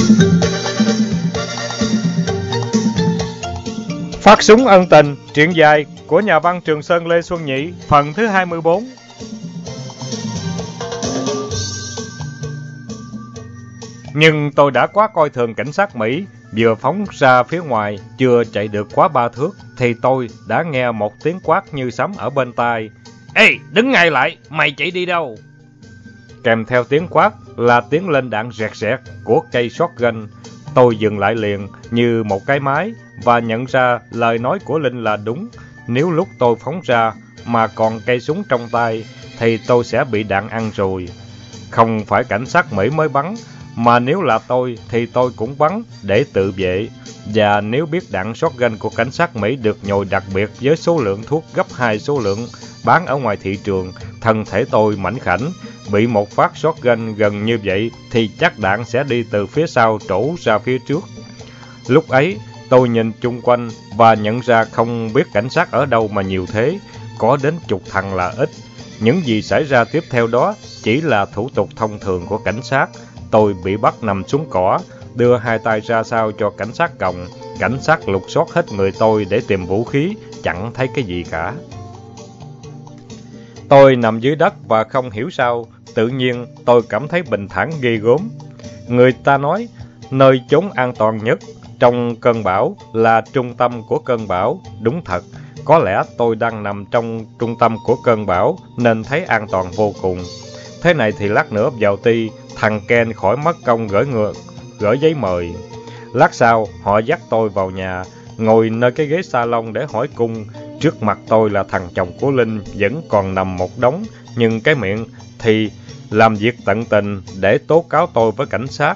Phát súng ân tình, truyện dài của nhà văn Trường Sơn Lê Xuân Nhị, phần thứ 24. Nhưng tôi đã quá coi thường cảnh sát Mỹ, vừa phóng ra phía ngoài, chưa chạy được quá 3 thước, thì tôi đã nghe một tiếng quát như sấm ở bên tai. Ê, đứng ngay lại, mày chạy đi đâu? Kèm theo tiếng quát là tiếng lên đạn rẹt rẹt của cây shotgun. Tôi dừng lại liền như một cái máy và nhận ra lời nói của Linh là đúng. Nếu lúc tôi phóng ra mà còn cây súng trong tay thì tôi sẽ bị đạn ăn rồi. Không phải cảnh sát Mỹ mới bắn, mà nếu là tôi thì tôi cũng bắn để tự vệ. Và nếu biết đạn shotgun của cảnh sát Mỹ được nhồi đặc biệt với số lượng thuốc gấp 2 số lượng bán ở ngoài thị trường, thân thể tôi mảnh khảnh, bị một phát shotgun gần như vậy thì chắc đạn sẽ đi từ phía sau trổ ra phía trước. Lúc ấy, tôi nhìn chung quanh và nhận ra không biết cảnh sát ở đâu mà nhiều thế, có đến chục thằng là ít. Những gì xảy ra tiếp theo đó chỉ là thủ tục thông thường của cảnh sát. Tôi bị bắt nằm xuống cỏ, đưa hai tay ra sau cho cảnh sát còng. Cảnh sát lục soát hết người tôi để tìm vũ khí, chẳng thấy cái gì cả. Tôi nằm dưới đất và không hiểu sao, tự nhiên tôi cảm thấy bình thản ghê gớm. Người ta nói, nơi chốn an toàn nhất trong cơn bão là trung tâm của cơn bão. Đúng thật, có lẽ tôi đang nằm trong trung tâm của cơn bão nên thấy an toàn vô cùng. Thế này thì lát nữa vào ti, thằng Ken khỏi mất công gửi giấy mời. Lát sau, họ dắt tôi vào nhà, ngồi nơi cái ghế salon để hỏi cung. Trước mặt tôi là thằng chồng của Linh vẫn còn nằm một đống, nhưng cái miệng thì làm việc tận tình để tố cáo tôi với cảnh sát.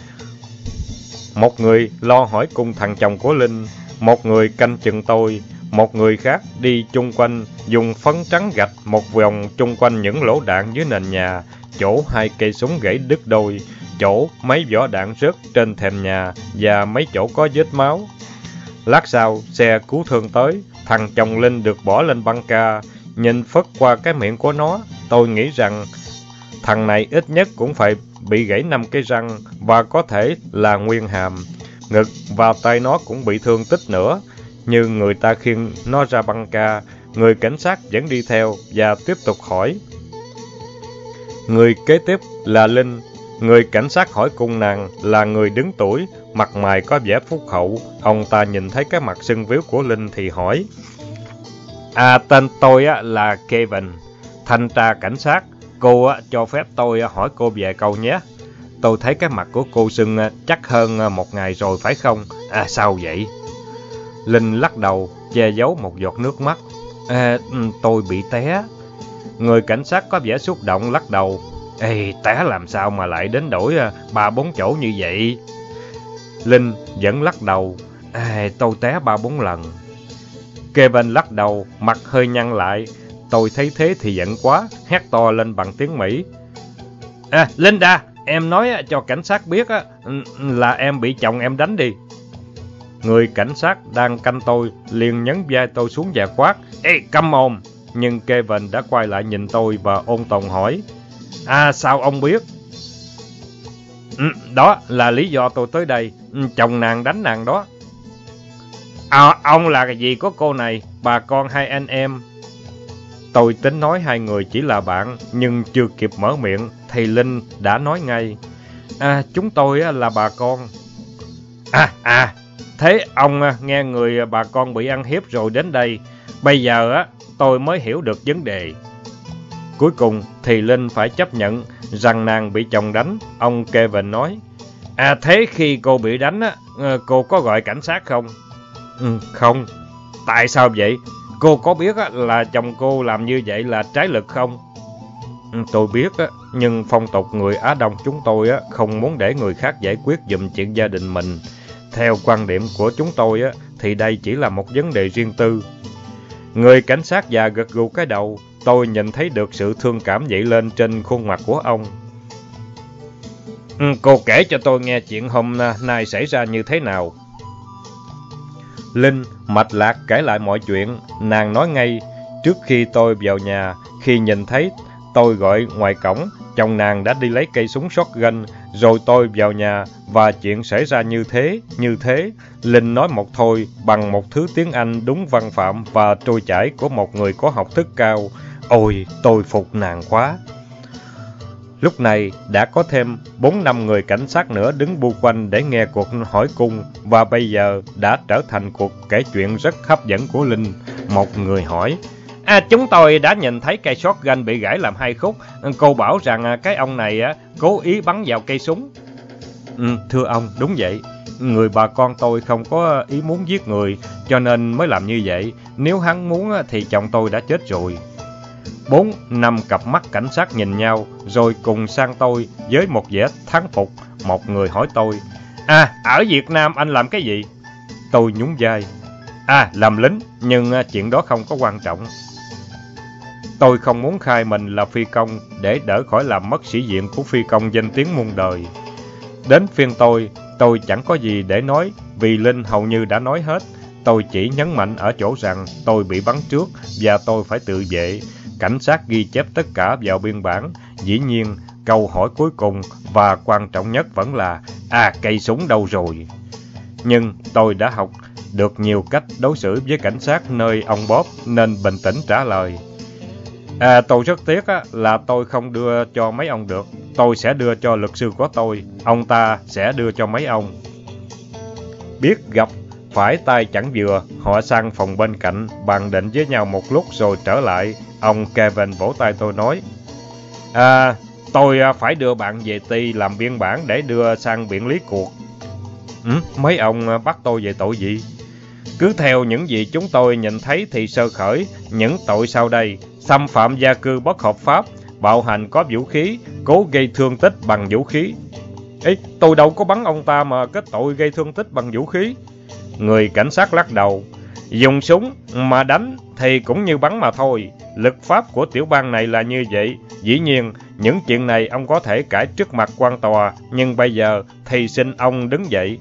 Một người lo hỏi cung thằng chồng của Linh, một người canh chừng tôi, một người khác đi chung quanh dùng phấn trắng gạch một vòng chung quanh những lỗ đạn dưới nền nhà, chỗ hai cây súng gãy đứt đôi, chỗ mấy vỏ đạn rớt trên thềm nhà và mấy chỗ có vết máu. Lát sau, xe cứu thương tới, thằng chồng Linh được bỏ lên băng ca. Nhìn phất qua cái miệng của nó, tôi nghĩ rằng thằng này ít nhất cũng phải bị gãy 5 cái răng và có thể là nguyên hàm. Ngực và tay nó cũng bị thương tích nữa. Như người ta khiêng nó ra băng ca, người cảnh sát vẫn đi theo và tiếp tục hỏi. Người kế tiếp là Linh. Người cảnh sát hỏi cung nàng là người đứng tuổi, mặt mày có vẻ phúc hậu. Ông ta nhìn thấy cái mặt sưng víu của Linh thì hỏi. Tên tôi là Kevin, thanh tra cảnh sát. Cô cho phép tôi hỏi cô vài câu nhé. Tôi thấy cái mặt của cô sưng chắc hơn một ngày rồi phải không? Sao vậy? Linh lắc đầu, che giấu một giọt nước mắt. Tôi bị té. Người cảnh sát có vẻ xúc động lắc đầu. Té làm sao mà lại đến đổi 3-4 chỗ như vậy? Linh vẫn lắc đầu. Tôi té 3-4 lần. Kevin lắc đầu, mặt hơi nhăn lại. Tôi thấy thế thì giận quá, hét to lên bằng tiếng Mỹ. Linda, em nói cho cảnh sát biết là em bị chồng em đánh đi. Người cảnh sát đang canh tôi liền nhấn vai tôi xuống và quát. Come on! Nhưng Kevin đã quay lại nhìn tôi và ôn tồn hỏi. Sao ông biết? Đó là lý do tôi tới đây. Chồng nàng đánh nàng đó. Ông là cái gì của cô này, bà con hay anh em? Tôi tính nói hai người chỉ là bạn, nhưng chưa kịp mở miệng thì Linh đã nói ngay. Chúng tôi là bà con. Thế ông nghe người bà con bị ăn hiếp rồi đến đây. Bây giờ tôi mới hiểu được vấn đề. Cuối cùng thì Linh phải chấp nhận rằng nàng bị chồng đánh. Ông Kevin nói. Thế khi cô bị đánh cô có gọi cảnh sát không? Không. Tại sao vậy? Cô có biết là chồng cô làm như vậy là trái luật không? Tôi biết, nhưng phong tục người Á Đông chúng tôi không muốn để người khác giải quyết giùm chuyện gia đình mình. Theo quan điểm của chúng tôi thì đây chỉ là một vấn đề riêng tư. Người cảnh sát già gật gù cái đầu. Tôi nhìn thấy được sự thương cảm dậy lên trên khuôn mặt của ông. Cô kể cho tôi nghe chuyện hôm nay xảy ra như thế nào. Linh mạch lạc kể lại mọi chuyện. Nàng nói ngay, trước khi tôi vào nhà, khi nhìn thấy tôi gọi ngoài cổng chồng nàng đã đi lấy cây súng shotgun, rồi tôi vào nhà và chuyện xảy ra như thế. Linh nói một thôi bằng một thứ tiếng Anh đúng văn phạm và trôi chảy của một người có học thức cao. Ôi, tôi phục nàng quá. Lúc này đã có thêm 4-5 người cảnh sát nữa đứng bu quanh để nghe cuộc hỏi cung, và bây giờ đã trở thành cuộc kể chuyện rất hấp dẫn của Linh. Một người hỏi: chúng tôi đã nhìn thấy cây shotgun bị gãy làm 2 khúc. Cô bảo rằng cái ông này cố ý bắn vào cây súng. Thưa ông, đúng vậy. Người bà con tôi không có ý muốn giết người, cho nên mới làm như vậy. Nếu hắn muốn thì chồng tôi đã chết rồi. 4-5 cặp mắt cảnh sát nhìn nhau, rồi cùng sang tôi với một vẻ thán phục. Một người hỏi tôi: ở Việt Nam anh làm cái gì? Tôi nhún vai: làm lính, nhưng chuyện đó không có quan trọng. Tôi không muốn khai mình là phi công để đỡ khỏi làm mất sĩ diện của phi công danh tiếng muôn đời. Đến phiên tôi chẳng có gì để nói, vì Linh hầu như đã nói hết. Tôi chỉ nhấn mạnh ở chỗ rằng tôi bị bắn trước và tôi phải tự vệ. Cảnh sát ghi chép tất cả vào biên bản. Dĩ nhiên, câu hỏi cuối cùng và quan trọng nhất vẫn là: cây súng đâu rồi? Nhưng tôi đã học được nhiều cách đối xử với cảnh sát nơi ông Bob, nên bình tĩnh trả lời: tôi rất tiếc là tôi không đưa cho mấy ông được. Tôi sẽ đưa cho luật sư của tôi. Ông ta sẽ đưa cho mấy ông. Biết gặp phải tay chẳng vừa, họ sang phòng bên cạnh, bàn định với nhau một lúc rồi trở lại. Ông Kevin vỗ tay tôi nói: tôi phải đưa bạn về ty làm biên bản để đưa sang viện lý cuộc. Mấy ông bắt tôi về tội gì? Cứ theo những gì chúng tôi nhìn thấy thì sơ khởi những tội sau đây: xâm phạm gia cư bất hợp pháp, bạo hành có vũ khí, cố gây thương tích bằng vũ khí. Tôi đâu có bắn ông ta mà kết tội gây thương tích bằng vũ khí. Người cảnh sát lắc đầu: dùng súng mà đánh thì cũng như bắn mà thôi. Luật pháp của tiểu bang này là như vậy. Dĩ nhiên, những chuyện này ông có thể cãi trước mặt quan tòa, nhưng bây giờ thì xin ông đứng dậy.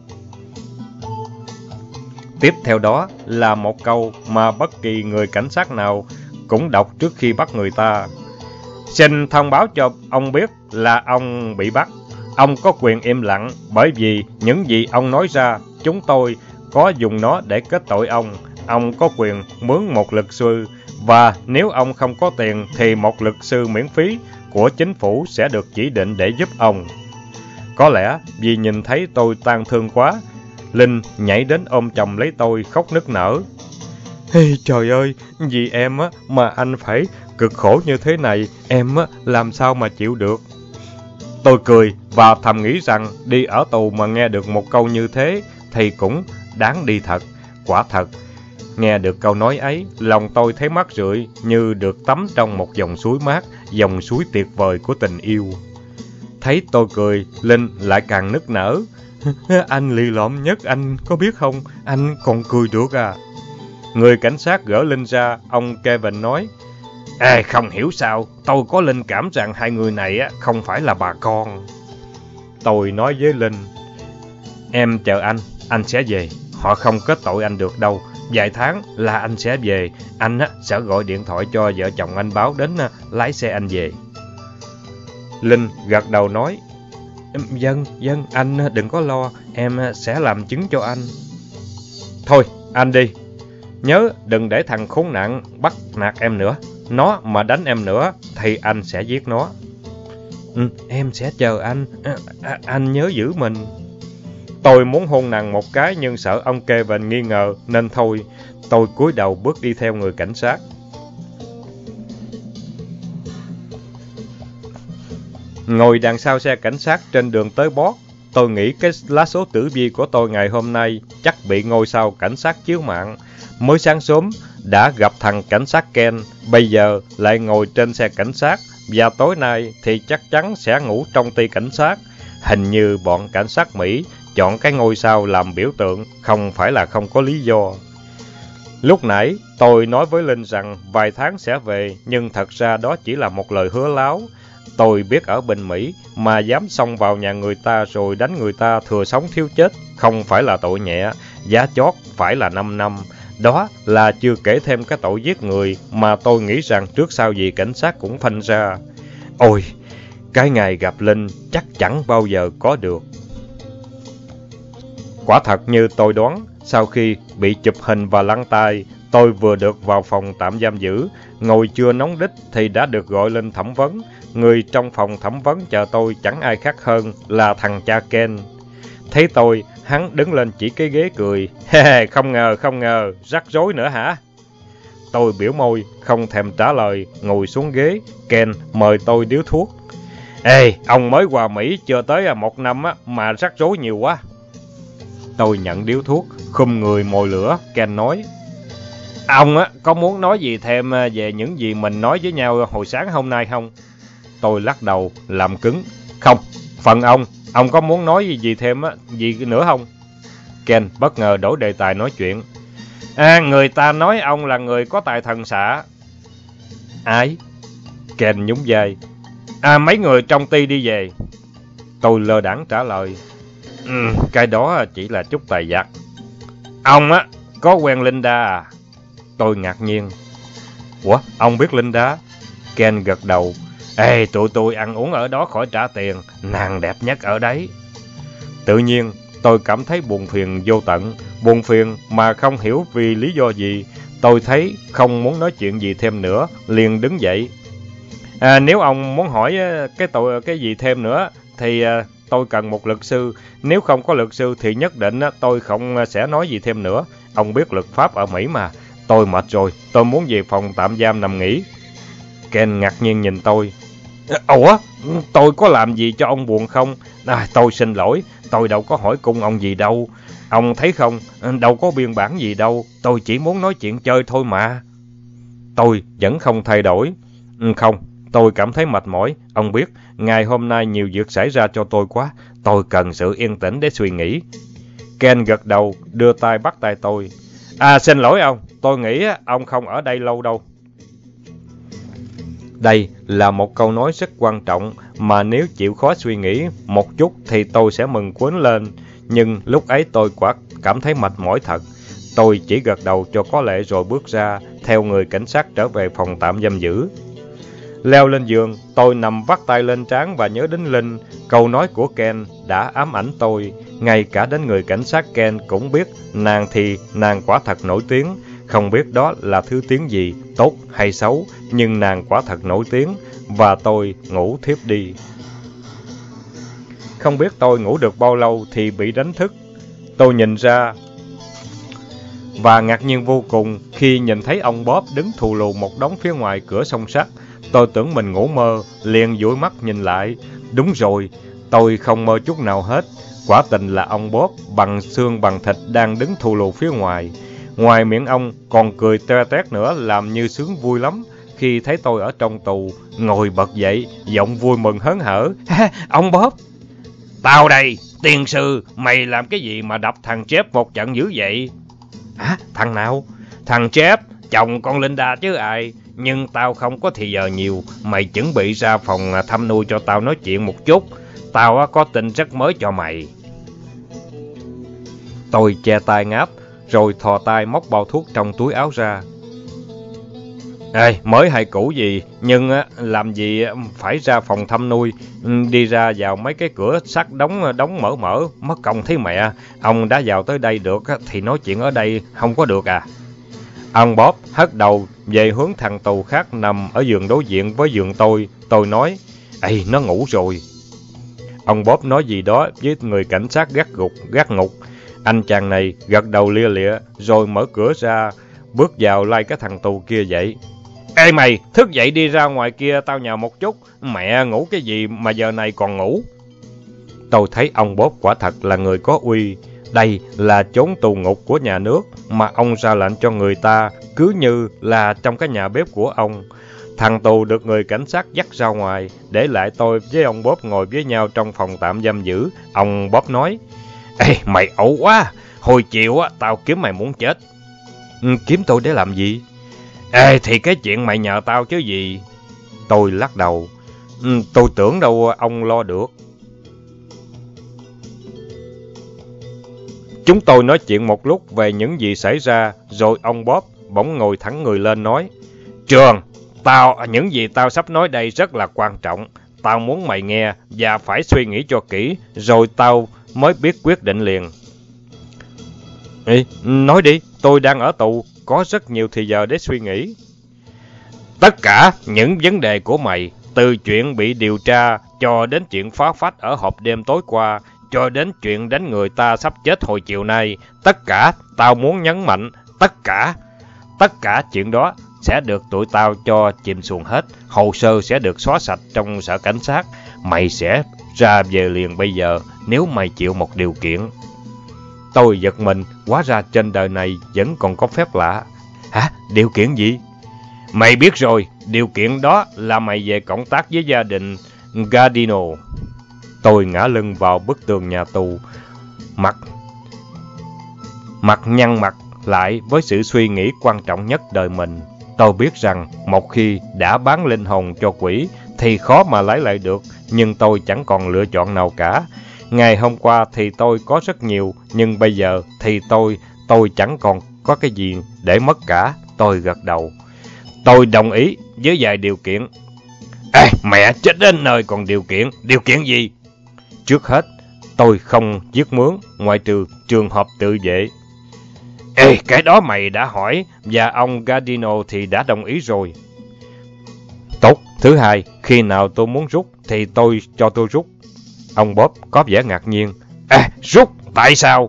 Tiếp theo đó là một câu mà bất kỳ người cảnh sát nào cũng đọc trước khi bắt người ta: xin thông báo cho ông biết là ông bị bắt. Ông có quyền im lặng, bởi vì những gì ông nói ra, chúng tôi có dùng nó để kết tội ông. Ông có quyền mướn một luật sư, và nếu ông không có tiền thì một luật sư miễn phí của chính phủ sẽ được chỉ định để giúp ông. Có lẽ vì nhìn thấy tôi tang thương quá, Linh nhảy đến ôm chầm lấy tôi khóc nức nở. Trời ơi, vì em mà anh phải cực khổ như thế này, em làm sao mà chịu được. Tôi cười và thầm nghĩ rằng đi ở tù mà nghe được một câu như thế thì cũng đáng đi thật. Quả thật, nghe được câu nói ấy, lòng tôi thấy mát rượi như được tắm trong một dòng suối mát, dòng suối tuyệt vời của tình yêu. Thấy tôi cười, Linh lại càng nức nở. Anh lì lợm nhất, anh có biết không, anh còn cười được à? Người cảnh sát gỡ Linh ra, ông Kevin nói: không hiểu sao, tôi có linh cảm rằng hai người này không phải là bà con. Tôi nói với Linh: em chờ anh sẽ về. Họ không kết tội anh được đâu. Vài tháng là anh sẽ về. Anh sẽ gọi điện thoại cho vợ chồng anh báo đến lái xe anh về. Linh gật đầu nói: Vâng, anh đừng có lo, em sẽ làm chứng cho anh. Thôi, anh đi. Nhớ đừng để thằng khốn nạn bắt nạt em nữa. Nó mà đánh em nữa thì anh sẽ giết nó. Em sẽ chờ anh. Anh nhớ giữ mình. Tôi muốn hôn nàng một cái nhưng sợ ông Kevin nghi ngờ nên thôi. Tôi cúi đầu bước đi theo người cảnh sát. Ngồi đằng sau xe cảnh sát trên đường tới Boss, tôi nghĩ cái lá số tử vi của tôi ngày hôm nay chắc bị ngôi sao cảnh sát chiếu mạng. Mới sáng sớm đã gặp thằng cảnh sát Ken, bây giờ lại ngồi trên xe cảnh sát, và tối nay thì chắc chắn sẽ ngủ trong ty cảnh sát. Hình như bọn cảnh sát Mỹ chọn cái ngôi sao làm biểu tượng, không phải là không có lý do. Lúc nãy tôi nói với Linh rằng vài tháng sẽ về, nhưng thật ra đó chỉ là một lời hứa láo. Tôi biết ở bên Mỹ mà dám xông vào nhà người ta rồi đánh người ta thừa sống thiếu chết không phải là tội nhẹ, giá chót phải là 5 năm. Đó là chưa kể thêm cái tội giết người mà tôi nghĩ rằng trước sau gì cảnh sát cũng phanh ra. Ôi, Cái ngày gặp Linh chắc chẳng bao giờ có được. Quả thật như tôi đoán, sau khi bị chụp hình và lăn tay, tôi vừa được vào phòng tạm giam giữ, ngồi chưa nóng đít thì đã được gọi lên thẩm vấn. Người trong phòng thẩm vấn chờ tôi chẳng ai khác hơn là thằng cha Ken. Thấy tôi, hắn đứng lên chỉ cái ghế cười. Không ngờ, rắc rối nữa hả? Tôi biểu môi, không thèm trả lời, ngồi xuống ghế. Ken mời tôi điếu thuốc. Ê, ông mới qua Mỹ chưa tới 1 năm mà rắc rối nhiều quá. Tôi nhận điếu thuốc, khum người mồi lửa. Ken nói, ông có muốn nói gì thêm về những gì mình nói với nhau hồi sáng hôm nay không? Tôi lắc đầu, làm cứng. Không, phần ông có muốn nói gì thêm gì nữa không? Ken bất ngờ đổi đề tài nói chuyện. Người ta nói ông là người có tài thần xạ. Ai? Ken nhún vai. Mấy người trong ty đi về. Tôi lơ đãng trả lời. Cái đó chỉ là chút tài giặc. Ông có quen Linda à? Tôi ngạc nhiên. Ủa, ông biết Linda? Ken gật đầu. Ê, tụi tôi ăn uống ở đó khỏi trả tiền, nàng đẹp nhất ở đấy. Tự nhiên, tôi cảm thấy buồn phiền vô tận, buồn phiền mà không hiểu vì lý do gì. Tôi thấy không muốn nói chuyện gì thêm nữa, liền đứng dậy. Nếu ông muốn hỏi cái gì thêm nữa, thì tôi cần một luật sư. Nếu không có luật sư thì nhất định tôi không sẽ nói gì thêm nữa. Ông biết luật pháp ở Mỹ mà. Tôi mệt rồi, tôi muốn về phòng tạm giam nằm nghỉ. Ken ngạc nhiên nhìn tôi. Ủa, tôi có làm gì cho ông buồn không? Tôi xin lỗi, tôi đâu có hỏi cung ông gì đâu. Ông thấy không, đâu có biên bản gì đâu, tôi chỉ muốn nói chuyện chơi thôi mà. Tôi vẫn không thay đổi. Không, tôi cảm thấy mệt mỏi. Ông biết, ngày hôm nay nhiều việc xảy ra cho tôi quá. Tôi cần sự yên tĩnh để suy nghĩ. Ken gật đầu, đưa tay bắt tay tôi. Xin lỗi ông, tôi nghĩ ông không ở đây lâu đâu. Đây là một câu nói rất quan trọng mà nếu chịu khó suy nghĩ một chút thì tôi sẽ mừng quến lên. Nhưng lúc ấy tôi quả cảm thấy mệt mỏi thật. Tôi chỉ gật đầu cho có lệ rồi bước ra, theo người cảnh sát trở về phòng tạm giam giữ. Leo lên giường, tôi nằm vắt tay lên trán và nhớ đến Linh. Câu nói của Ken đã ám ảnh tôi. Ngay cả đến người cảnh sát Ken cũng biết nàng quả thật nổi tiếng. Không biết đó là thứ tiếng gì, tốt hay xấu, nhưng nàng quả thật nổi tiếng, và tôi ngủ thiếp đi. Không biết tôi ngủ được bao lâu thì bị đánh thức. Tôi nhìn ra và ngạc nhiên vô cùng khi nhìn thấy ông Bob đứng thù lù một đống phía ngoài cửa song sắt. Tôi tưởng mình ngủ mơ, liền dụi mắt nhìn lại. Đúng rồi, tôi không mơ chút nào hết. Quả tình là ông Bob bằng xương bằng thịt đang đứng thù lù phía ngoài. Ngoài miệng ông còn cười toe toét nữa, làm như sướng vui lắm. Khi thấy tôi ở trong tù, ngồi bật dậy, giọng vui mừng hớn hở. Ông Bob! Tao đây, tiền sư, mày làm cái gì mà đập thằng Jeff một trận dữ vậy? Thằng nào? Thằng Jeff, chồng con Linda chứ ai. Nhưng tao không có thì giờ nhiều, mày chuẩn bị ra phòng thăm nuôi cho tao nói chuyện một chút. Tao có tin rất mới cho mày. Tôi che tai ngáp, rồi thò tay móc bao thuốc trong túi áo ra. Mới hay cũ gì, nhưng làm gì phải ra phòng thăm nuôi, đi ra vào mấy cái cửa sắt đóng mở, mất công thấy mẹ. Ông đã vào tới đây được thì nói chuyện ở đây không có được à? Ông Bob hất đầu về hướng thằng tù khác nằm ở giường đối diện với giường tôi. Tôi nói, nó ngủ rồi. Ông Bob nói gì đó với người cảnh sát gác ngục. Anh chàng này gật đầu lia lịa, rồi mở cửa ra, bước vào lai cái thằng tù kia dậy. Ê mày, thức dậy đi ra ngoài kia tao nhờ một chút. Mẹ ngủ cái gì mà giờ này còn ngủ? Tôi thấy ông Bob quả thật là người có uy. Đây là chốn tù ngục của nhà nước mà ông ra lệnh cho người ta, cứ như là trong cái nhà bếp của ông. Thằng tù được người cảnh sát dắt ra ngoài, để lại tôi với ông Bob ngồi với nhau trong phòng tạm giam giữ. Ông Bob nói, mày ẩu quá, hồi chiều tao kiếm mày muốn chết. Kiếm tôi để làm gì? Thì cái chuyện mày nhờ tao chứ gì. Tôi lắc đầu. Tôi tưởng đâu ông lo được. Chúng tôi nói chuyện một lúc về những gì xảy ra, rồi ông Bob bỗng ngồi thẳng người lên nói, Trường, những gì tao sắp nói đây rất là quan trọng. tao muốn mày nghe và phải suy nghĩ cho kỹ, rồi tao mới biết quyết định liền. Ê, nói đi, tôi đang ở tù, có rất nhiều thời giờ để suy nghĩ. Tất cả những vấn đề của mày, từ chuyện bị điều tra, cho đến chuyện phá phách ở hộp đêm tối qua, cho đến chuyện đánh người ta sắp chết hồi chiều nay, tất cả tao muốn nhấn mạnh, tất cả chuyện đó sẽ được tụi tao cho chìm xuồng hết, hồ sơ sẽ được xóa sạch trong sở cảnh sát, mày sẽ ra về liền bây giờ nếu mày chịu một điều kiện. Tôi giật mình, hóa ra trên đời này vẫn còn có phép lạ. Hả? Điều kiện gì? Mày biết rồi, điều kiện đó là mày về cộng tác với gia đình Gardino. Tôi ngã lưng vào bức tường nhà tù, mặt nhăn mặt lại với sự suy nghĩ quan trọng nhất đời mình. Tôi biết rằng một khi đã bán linh hồn cho quỷ thì khó mà lấy lại được, nhưng tôi chẳng còn lựa chọn nào cả. Ngày hôm qua thì tôi có rất nhiều, nhưng bây giờ thì tôi chẳng còn có cái gì để mất cả. Tôi gật đầu. Tôi đồng ý với vài điều kiện. Ê, mẹ chết đến nơi còn điều kiện. Điều kiện gì? Trước hết, tôi không giết mướn, ngoại trừ trường hợp tự vệ. Ê, cái đó mày đã hỏi, và ông Gardino thì đã đồng ý rồi. Tốt. Thứ hai, khi nào tôi muốn rút thì tôi rút. Ông Bob có vẻ ngạc nhiên. Rút? Tại sao?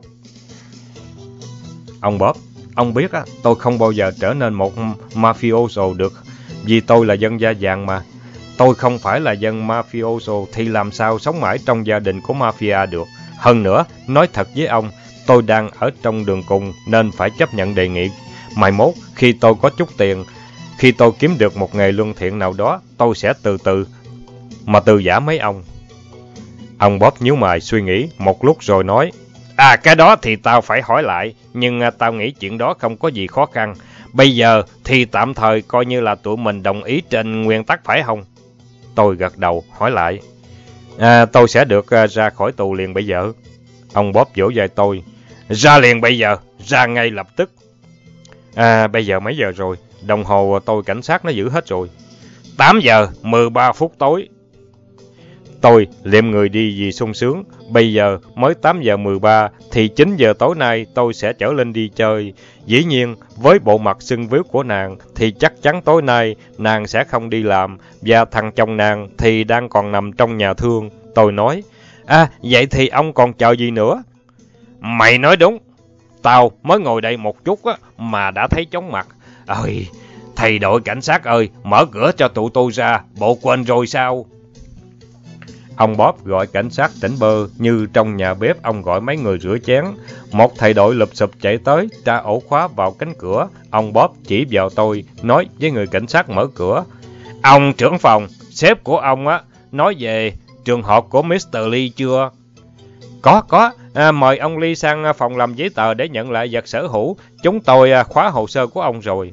Ông Bob, ông biết tôi không bao giờ trở nên một mafioso được, vì tôi là dân da vàng mà. Tôi không phải là dân mafioso thì làm sao sống mãi trong gia đình của mafia được. Hơn nữa, nói thật với ông, tôi đang ở trong đường cùng nên phải chấp nhận đề nghị. Mai mốt, khi tôi có chút tiền, khi tôi kiếm được một nghề lương thiện nào đó, tôi sẽ từ giả mấy ông. Ông Bob nhíu mày suy nghĩ một lúc rồi nói, cái đó thì tao phải hỏi lại, nhưng tao nghĩ chuyện đó không có gì khó khăn. Bây giờ thì tạm thời coi như là tụi mình đồng ý trên nguyên tắc phải không? Tôi gật đầu, hỏi lại. Tôi sẽ được ra khỏi tù liền bây giờ. Ông Bob vỗ vai tôi. Ra liền bây giờ, ra ngay lập tức. Bây giờ mấy giờ rồi? Đồng hồ tôi cảnh sát nó giữ hết rồi. 8 giờ 13 phút tối. Tôi liệm người đi vì sung sướng. Bây giờ mới 8 giờ 13 thì 9 giờ tối nay tôi sẽ trở lên đi chơi. Dĩ nhiên, với bộ mặt sưng víu của nàng thì chắc chắn tối nay nàng sẽ không đi làm, và thằng chồng nàng thì đang còn nằm trong nhà thương. Tôi nói, vậy thì ông còn chờ gì nữa? Mày nói đúng. Tao mới ngồi đây một chút mà đã thấy chóng mặt. Ơi, thầy đội cảnh sát ơi, mở cửa cho tụi tôi ra, bộ quên rồi sao? Ông Bob gọi cảnh sát tỉnh bơ như trong nhà bếp ông gọi mấy người rửa chén. Một thầy đội lụp xụp chạy tới, tra ổ khóa vào cánh cửa. Ông Bob chỉ vào tôi, nói với người cảnh sát mở cửa. Ông trưởng phòng, sếp của ông nói về trường hợp của Mr. Lee chưa? Có. Mời ông Lee sang phòng làm giấy tờ để nhận lại vật sở hữu. Chúng tôi khóa hồ sơ của ông rồi.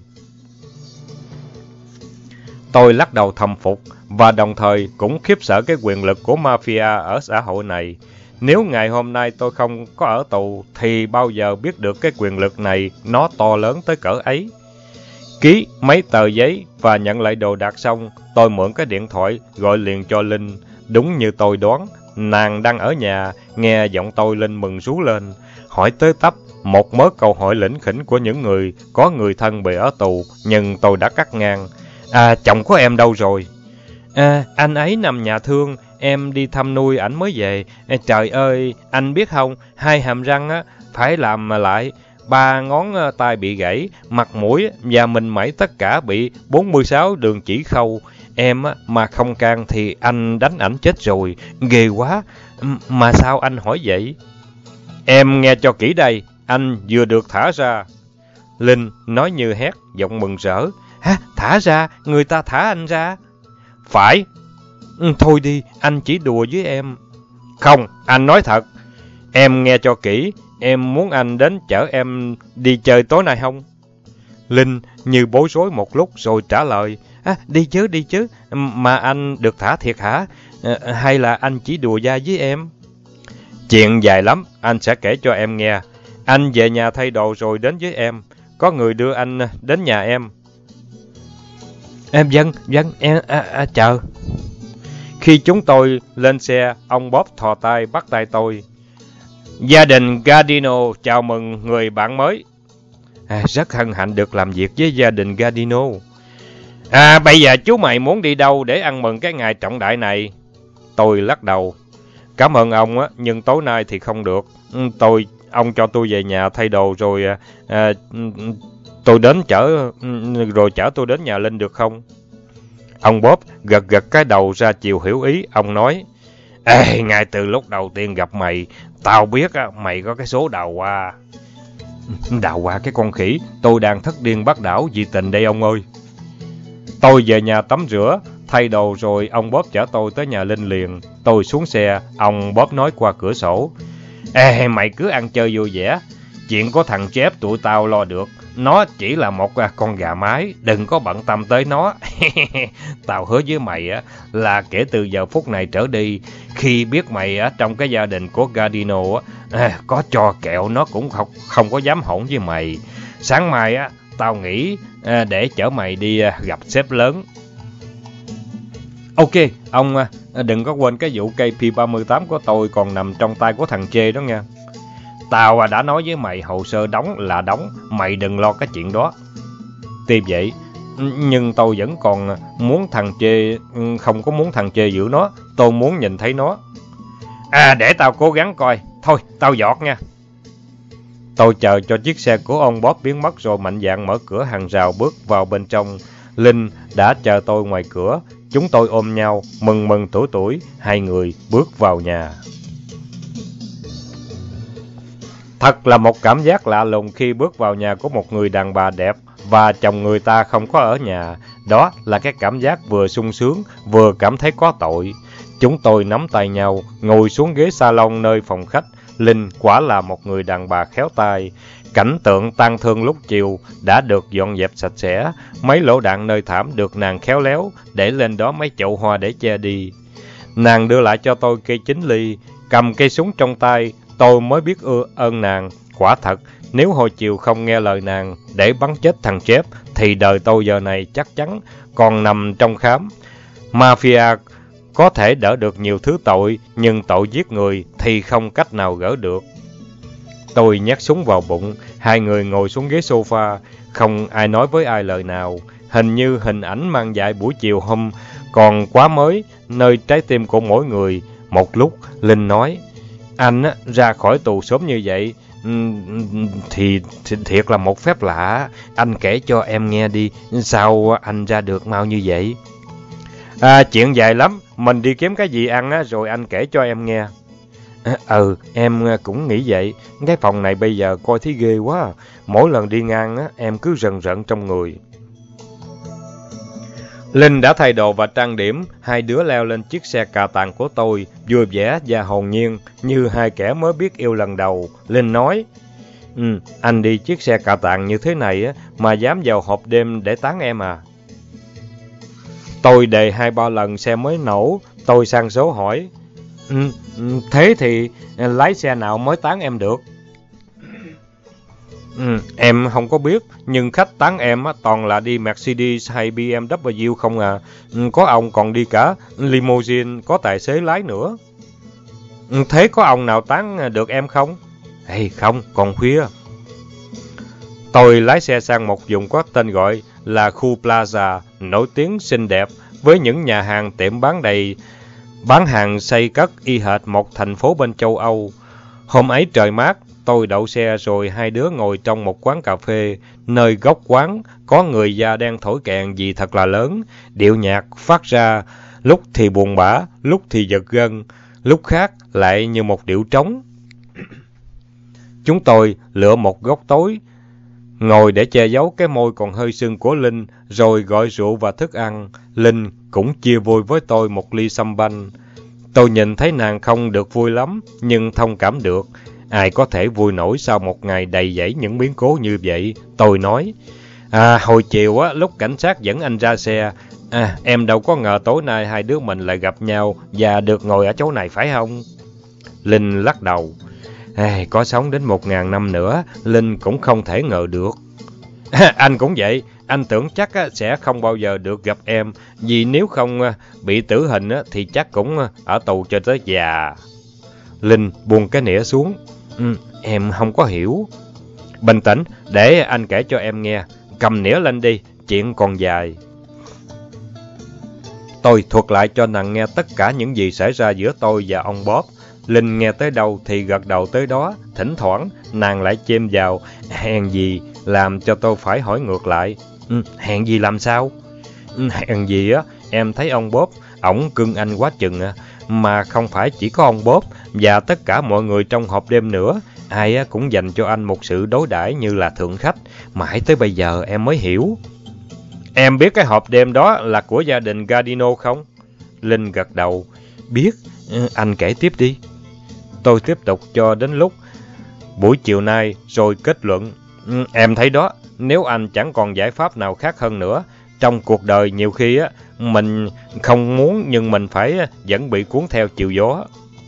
Tôi lắc đầu thầm phục, và đồng thời cũng khiếp sợ cái quyền lực của mafia ở xã hội này. Nếu ngày hôm nay tôi không có ở tù, thì bao giờ biết được cái quyền lực này nó to lớn tới cỡ ấy. Ký mấy tờ giấy và nhận lại đồ đạc xong, tôi mượn cái điện thoại gọi liền cho Linh. Đúng như tôi đoán, nàng đang ở nhà, nghe giọng tôi Linh mừng rú lên, hỏi tới tấp một mớ câu hỏi lỉnh khỉnh của những người có người thân bị ở tù, nhưng tôi đã cắt ngang. Chồng của em đâu rồi? Anh ấy nằm nhà thương, em đi thăm nuôi ảnh mới về. Trời ơi, anh biết không, 2 hàm răng phải làm lại, 3 ngón tay bị gãy, mặt mũi và mình mẩy tất cả bị 46 đường chỉ khâu. Em mà không can thì anh đánh ảnh chết rồi, ghê quá. Mà sao anh hỏi vậy? Em nghe cho kỹ đây, anh vừa được thả ra. Linh nói như hét, giọng mừng rỡ. Thả ra? Người ta thả anh ra? Phải. Thôi đi, anh chỉ đùa với em. Không, anh nói thật. Em nghe cho kỹ, em muốn anh đến chở em đi chơi tối nay không? Linh như bối rối một lúc rồi trả lời. Đi chứ. Mà anh được thả thiệt hả? Hay là anh chỉ đùa dai với em? Chuyện dài lắm, anh sẽ kể cho em nghe. Anh về nhà thay đồ rồi đến với em. Có người đưa anh đến nhà em. Em vâng, em chờ. Khi chúng tôi lên xe, ông Bob thò tay bắt tay tôi. Gia đình Gardino chào mừng người bạn mới. Rất hân hạnh được làm việc với gia đình Gardino. Bây giờ chú mày muốn đi đâu để ăn mừng cái ngày trọng đại này? Tôi lắc đầu. Cảm ơn ông á, nhưng tối nay thì không được. Ông cho tôi về nhà thay đồ rồi tôi đến chở tôi đến nhà Linh được không? Ông Bob gật gật cái đầu ra chiều hiểu ý. Ông nói, ngay từ lúc đầu tiên gặp mày, tao biết mày có cái số đào hoa. Đào hoa cái con khỉ, tôi đang thất điên bắt đảo vì tình đây ông ơi. Tôi về nhà tắm rửa, thay đồ rồi ông Bob chở tôi tới nhà Linh liền. Tôi xuống xe, ông Bob nói qua cửa sổ. Mày cứ ăn chơi vui vẻ, chuyện của thằng Jeff tụi tao lo được. Nó chỉ là một con gà mái, đừng có bận tâm tới nó. Tao hứa với mày là kể từ giờ phút này trở đi, khi biết mày trong cái gia đình của Gardino có cho kẹo nó cũng không có dám hỗn với mày. Sáng mai tao nghĩ để chở mày đi gặp sếp lớn. Ok, ông đừng có quên cái vụ cây P38 của tôi còn nằm trong tay của thằng Chê đó nha. Tao đã nói với mày hồ sơ đóng là đóng, mày đừng lo cái chuyện đó. Tuy vậy, nhưng tôi vẫn còn muốn thằng Chê, không có muốn thằng Chê giữ nó, tôi muốn nhìn thấy nó. Để tao cố gắng coi, thôi tao giọt nha. Tôi chờ cho chiếc xe của ông Bob biến mất rồi mạnh dạn mở cửa hàng rào bước vào bên trong. Linh đã chờ tôi ngoài cửa, chúng tôi ôm nhau, mừng mừng tuổi tuổi, hai người bước vào nhà. Thật là một cảm giác lạ lùng khi bước vào nhà của một người đàn bà đẹp và chồng người ta không có ở nhà. Đó là cái cảm giác vừa sung sướng, vừa cảm thấy có tội. Chúng tôi nắm tay nhau, ngồi xuống ghế salon nơi phòng khách. Linh quả là một người đàn bà khéo tay. Cảnh tượng tang thương lúc chiều đã được dọn dẹp sạch sẽ. Mấy lỗ đạn nơi thảm được nàng khéo léo để lên đó mấy chậu hoa để che đi. Nàng đưa lại cho tôi cây 9 ly, cầm cây súng trong tay. Tôi mới biết ơn nàng. Quả thật, nếu hồi chiều không nghe lời nàng để bắn chết thằng Jeff, thì đời tôi giờ này chắc chắn còn nằm trong khám. Mafia có thể đỡ được nhiều thứ tội, nhưng tội giết người thì không cách nào gỡ được. Tôi nhét súng vào bụng, hai người ngồi xuống ghế sofa, không ai nói với ai lời nào. Hình như hình ảnh mang dại buổi chiều hôm còn quá mới nơi trái tim của mỗi người. Một lúc, Linh nói, anh ra khỏi tù sớm như vậy thì thiệt là một phép lạ. Anh kể cho em nghe đi, sao anh ra được mau như vậy? Chuyện dài lắm, mình đi kiếm cái gì ăn rồi anh kể cho em nghe. Em cũng nghĩ vậy. Cái phòng này bây giờ coi thấy ghê quá. Mỗi lần đi ngang em cứ rần rợn trong người. Linh đã thay đồ và trang điểm. Hai đứa leo lên chiếc xe cà tàng của tôi, vui vẻ và hồn nhiên như hai kẻ mới biết yêu lần đầu. Linh nói, anh đi chiếc xe cà tàng như thế này mà dám vào hộp đêm để tán em à? Tôi đề 2-3 lần xe mới nổ. Tôi sang số hỏi, thế thì lái xe nào mới tán em được? Em không có biết, nhưng khách tán em toàn là đi Mercedes hay BMW không à. Có ông còn đi cả limousine có tài xế lái nữa. Thế có ông nào tán được em không? Không, còn khuya. Tôi lái xe sang một vùng có tên gọi là khu Plaza, nổi tiếng xinh đẹp, với những nhà hàng tiệm bán hàng xây cất y hệt một thành phố bên châu Âu. Hôm ấy trời mát, tôi đậu xe rồi hai đứa ngồi trong một quán cà phê. Nơi góc quán có người da đen thổi kèn gì thật là lớn. Điệu nhạc phát ra lúc thì buồn bã, lúc thì giật gân, lúc khác lại như một điệu trống. Chúng tôi lựa một góc tối, ngồi để che giấu cái môi còn hơi sưng của Linh, rồi gọi rượu và thức ăn. Linh cũng chia vui với tôi một ly sâm banh. Tôi nhìn thấy nàng không được vui lắm, nhưng thông cảm được. Ai có thể vui nổi sau một ngày đầy dẫy những biến cố như vậy? Tôi nói, hồi chiều lúc cảnh sát dẫn anh ra xe, em đâu có ngờ tối nay hai đứa mình lại gặp nhau và được ngồi ở chỗ này phải không? Linh lắc đầu. Có sống đến 1000 năm nữa, Linh cũng không thể ngờ được. Anh cũng vậy, Anh tưởng chắc sẽ không bao giờ được gặp em, vì nếu không bị tử hình thì chắc cũng ở tù cho tới già. Linh buông cái nĩa xuống. Em không có hiểu. Bình tĩnh, để anh kể cho em nghe. Cầm nĩa lên đi, chuyện còn dài. Tôi thuật lại cho nàng nghe tất cả những gì xảy ra giữa tôi và ông Bob. Linh nghe tới đâu thì gật đầu tới đó. Thỉnh thoảng, nàng lại chêm vào. Hèn gì làm cho tôi phải hỏi ngược lại. Hèn gì làm sao? Hèn gì em thấy ông Bob, ổng cưng anh quá chừng mà không phải chỉ có ông Bob và tất cả mọi người trong hộp đêm nữa. Ai cũng dành cho anh một sự đối đãi như là thượng khách. Mãi tới bây giờ em mới hiểu. Em biết cái hộp đêm đó là của gia đình Gardino không? Linh gật đầu. Biết, anh kể tiếp đi. Tôi tiếp tục cho đến lúc buổi chiều nay rồi kết luận. Em thấy đó, nếu anh chẳng còn giải pháp nào khác hơn nữa, trong cuộc đời nhiều khi mình không muốn nhưng mình phải vẫn bị cuốn theo chiều gió.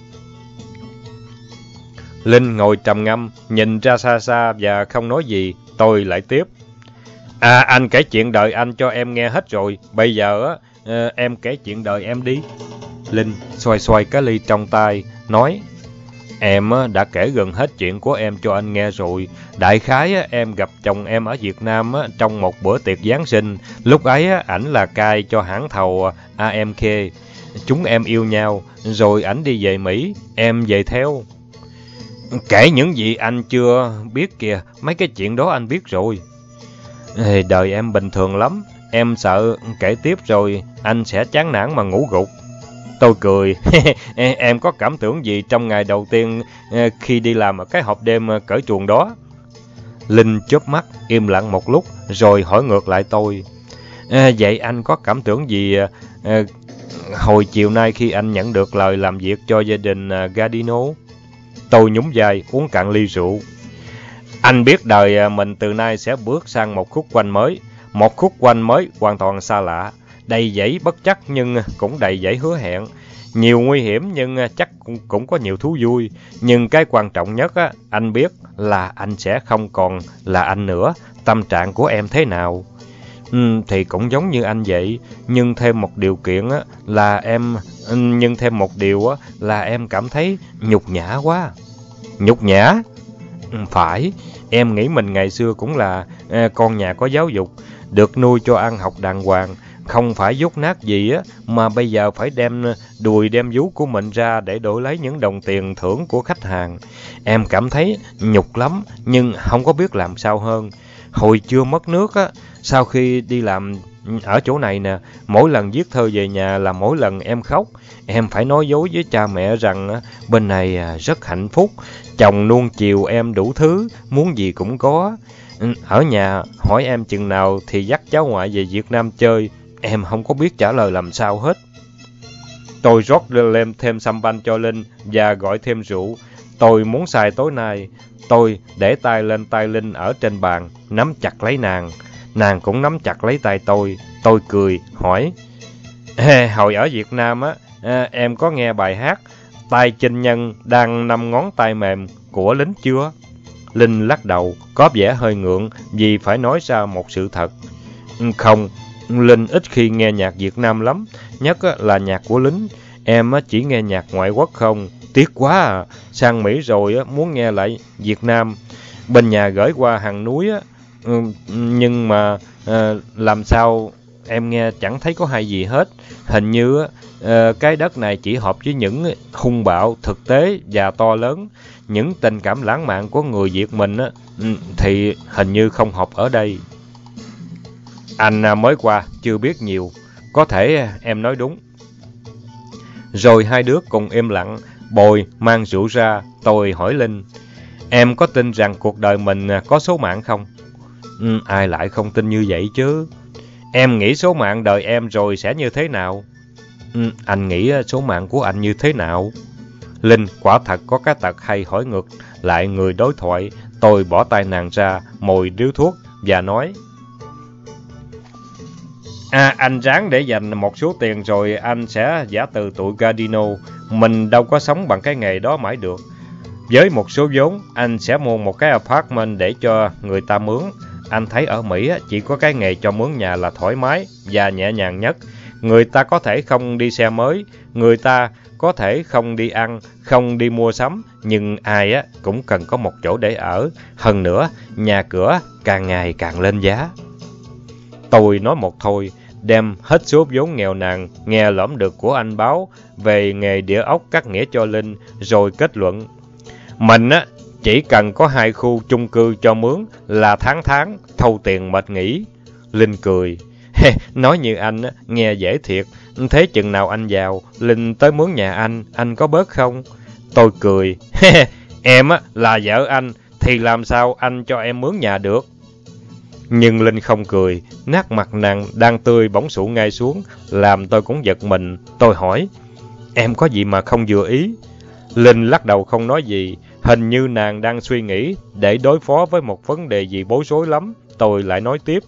Linh ngồi trầm ngâm, nhìn ra xa xa và không nói gì. Tôi lại tiếp. Anh kể chuyện đời anh cho em nghe hết rồi. Bây giờ em kể chuyện đời em đi. Linh xoay xoay cái ly trong tay, nói. Em đã kể gần hết chuyện của em cho anh nghe rồi. Đại khái em gặp chồng em ở Việt Nam trong một bữa tiệc Giáng sinh. Lúc ấy ảnh là cai cho hãng thầu AMK. Chúng em yêu nhau, rồi ảnh đi về Mỹ, em về theo. Kể những gì anh chưa biết kìa, mấy cái chuyện đó anh biết rồi. Đời em bình thường lắm, em sợ kể tiếp rồi anh sẽ chán nản mà ngủ gục. Tôi cười. Em có cảm tưởng gì trong ngày đầu tiên khi đi làm ở cái hộp đêm cởi truồng đó? Linh chớp mắt, im lặng một lúc, rồi hỏi ngược lại tôi. Vậy anh có cảm tưởng gì hồi chiều nay khi anh nhận được lời làm việc cho gia đình Gardino? Tôi nhún vai, uống cạn ly rượu. Anh biết đời mình từ nay sẽ bước sang một khúc quanh mới. Một khúc quanh mới hoàn toàn xa lạ. Đầy dẫy bất trắc nhưng cũng đầy dẫy hứa hẹn. Nhiều nguy hiểm nhưng chắc cũng có nhiều thú vui. Nhưng cái quan trọng nhất anh biết là anh sẽ không còn là anh nữa. Tâm trạng của em thế nào? Thì cũng giống như anh vậy. Nhưng thêm một điều kiện là em cảm thấy nhục nhã quá. Nhục nhã? Phải, em nghĩ mình ngày xưa cũng là con nhà có giáo dục, được nuôi cho ăn học đàng hoàng, không phải dốt nát gì mà bây giờ phải đem đùi đem vú của mình ra để đổi lấy những đồng tiền thưởng của khách hàng. Em cảm thấy nhục lắm, nhưng không có biết làm sao hơn. Hồi chưa mất nước sau khi đi làm ở chỗ này nè, mỗi lần viết thơ về nhà là mỗi lần em khóc. Em phải nói dối với cha mẹ rằng bên này rất hạnh phúc, chồng nuông chiều em đủ thứ, muốn gì cũng có. Ở nhà hỏi em chừng nào thì dắt cháu ngoại về Việt Nam chơi, em không có biết trả lời làm sao hết. Tôi rót lên thêm sâm banh cho Linh và gọi thêm rượu. Tôi muốn xài tối nay. Tôi để tay lên tay Linh ở trên bàn, nắm chặt lấy nàng. Nàng cũng nắm chặt lấy tay tôi. Tôi cười, hỏi. Hồi ở Việt Nam em có nghe bài hát Tay Chinh Nhân Đang Năm Ngón Tay Mềm của Lính chưa? Linh lắc đầu, có vẻ hơi ngượng vì phải nói ra một sự thật. Không, Linh ít khi nghe nhạc Việt Nam lắm, nhất là nhạc của Lính. Em chỉ nghe nhạc ngoại quốc không. Tiếc quá à, sang Mỹ rồi muốn nghe lại Việt Nam. Bên nhà gửi qua hàng núi nhưng mà làm sao em nghe chẳng thấy có hay gì hết. Hình như cái đất này chỉ hợp với những hung bạo, thực tế và to lớn. Những tình cảm lãng mạn của người Việt mình thì hình như không hợp ở đây. Anh mới qua, chưa biết nhiều. Có thể em nói đúng. Rồi hai đứa cùng im lặng. Bồi mang rượu ra, tôi hỏi Linh. Em có tin rằng cuộc đời mình có số mạng không? Ai lại không tin như vậy chứ. Em nghĩ số mạng đời em rồi sẽ như thế nào? Anh nghĩ số mạng của anh như thế nào? Linh quả thật có cái tật hay hỏi ngược lại người đối thoại. Tôi bỏ tay nàng ra, mồi điếu thuốc và nói. Anh ráng để dành một số tiền rồi anh sẽ giả từ tụi Gardino. Mình đâu có sống bằng cái nghề đó mãi được. Với một số vốn, anh sẽ mua một cái apartment để cho người ta mướn. anh thấy ở Mỹ chỉ có cái nghề cho mướn nhà là thoải mái và nhẹ nhàng nhất. Người ta có thể không đi xe mới, người ta có thể không đi ăn, không đi mua sắm, nhưng ai cũng cần có một chỗ để ở. Hơn nữa, nhà cửa càng ngày càng lên giá. Tôi nói một thôi, đem hết số vốn nghèo nàn nghe lỏm được của anh báo về nghề địa ốc cắt nghĩa cho Linh, rồi kết luận. Mình chỉ cần có 2 khu chung cư cho mướn là tháng thâu tiền mệt nghỉ. Linh cười. Nói như anh nghe dễ thiệt, thế chừng nào anh giàu, Linh tới mướn nhà anh có bớt không? Tôi cười. Em là vợ anh, thì làm sao anh cho em mướn nhà được? Nhưng Linh không cười, nét mặt nàng đang tươi bỗng sụ ngay xuống, làm tôi cũng giật mình. Tôi hỏi, em có gì mà không vừa ý? Linh lắc đầu không nói gì, hình như nàng đang suy nghĩ để đối phó với một vấn đề gì bối rối lắm. Tôi lại nói tiếp,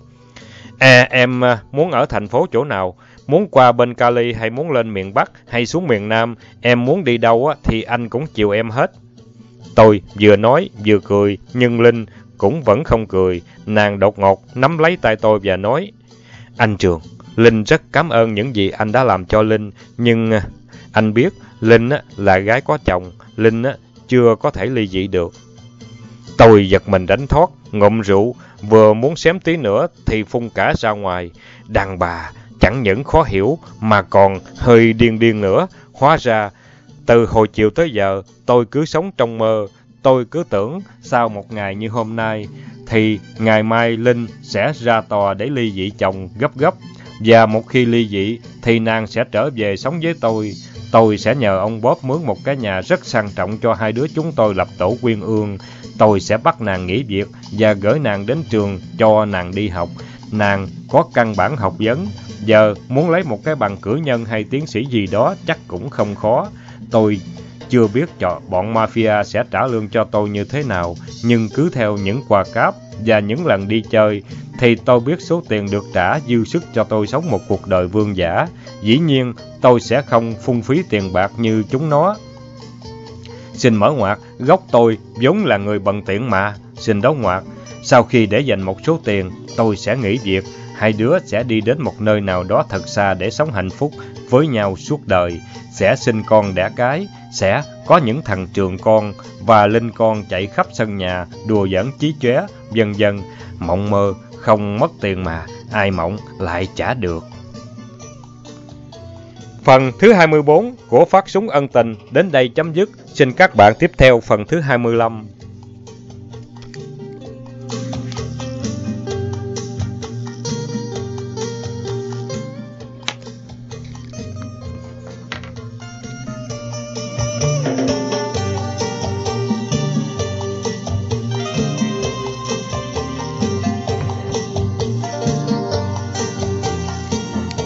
em muốn ở thành phố chỗ nào? Muốn qua bên Cali hay muốn lên miền Bắc hay xuống miền Nam? Em muốn đi đâu thì anh cũng chiều em hết. Tôi vừa nói vừa cười, nhưng Linh cũng vẫn không cười. Nàng đột ngột nắm lấy tay tôi và nói, anh Trường, Linh rất cảm ơn những gì anh đã làm cho Linh, nhưng anh biết Linh là gái có chồng, Linh chưa có thể ly dị được. Tôi giật mình đánh thoát, ngụm rượu vừa muốn xém tí nữa thì phun cả ra ngoài. Đàn bà chẳng những khó hiểu mà còn hơi điên nữa. Hóa ra từ hồi chiều tới giờ tôi cứ sống trong mơ. Tôi cứ tưởng sau một ngày như hôm nay thì ngày mai Linh sẽ ra tòa để ly dị chồng gấp. Và một khi ly dị thì nàng sẽ trở về sống với tôi. Tôi sẽ nhờ ông Bob mướn một cái nhà rất sang trọng cho hai đứa chúng tôi lập tổ quyên ương. Tôi sẽ bắt nàng nghỉ việc và gửi nàng đến trường cho nàng đi học. Nàng có căn bản học vấn. Giờ muốn lấy một cái bằng cử nhân hay tiến sĩ gì đó chắc cũng không khó. Tôi chưa biết bọn mafia sẽ trả lương cho tôi như thế nào, nhưng cứ theo những quà cáp và những lần đi chơi thì tôi biết số tiền được trả dư sức cho tôi sống một cuộc đời vương giả. Dĩ nhiên tôi sẽ không phung phí tiền bạc như chúng nó. Xin mở ngoặt, gốc tôi vốn là người bần tiện mà. Xin đóng ngoặt, sau khi để dành một số tiền, tôi sẽ nghỉ việc. Hai đứa sẽ đi đến một nơi nào đó thật xa để sống hạnh phúc với nhau suốt đời. Sẽ sinh con đẻ cái, sẽ có những thằng Trường con và Linh con chạy khắp sân nhà, đùa giỡn chí chóe, vân vân. Mộng mơ không mất tiền mà, ai mộng lại trả được. Phần thứ 24 của Phát Súng Ân Tình đến đây chấm dứt. Xin các bạn tiếp theo phần thứ 25.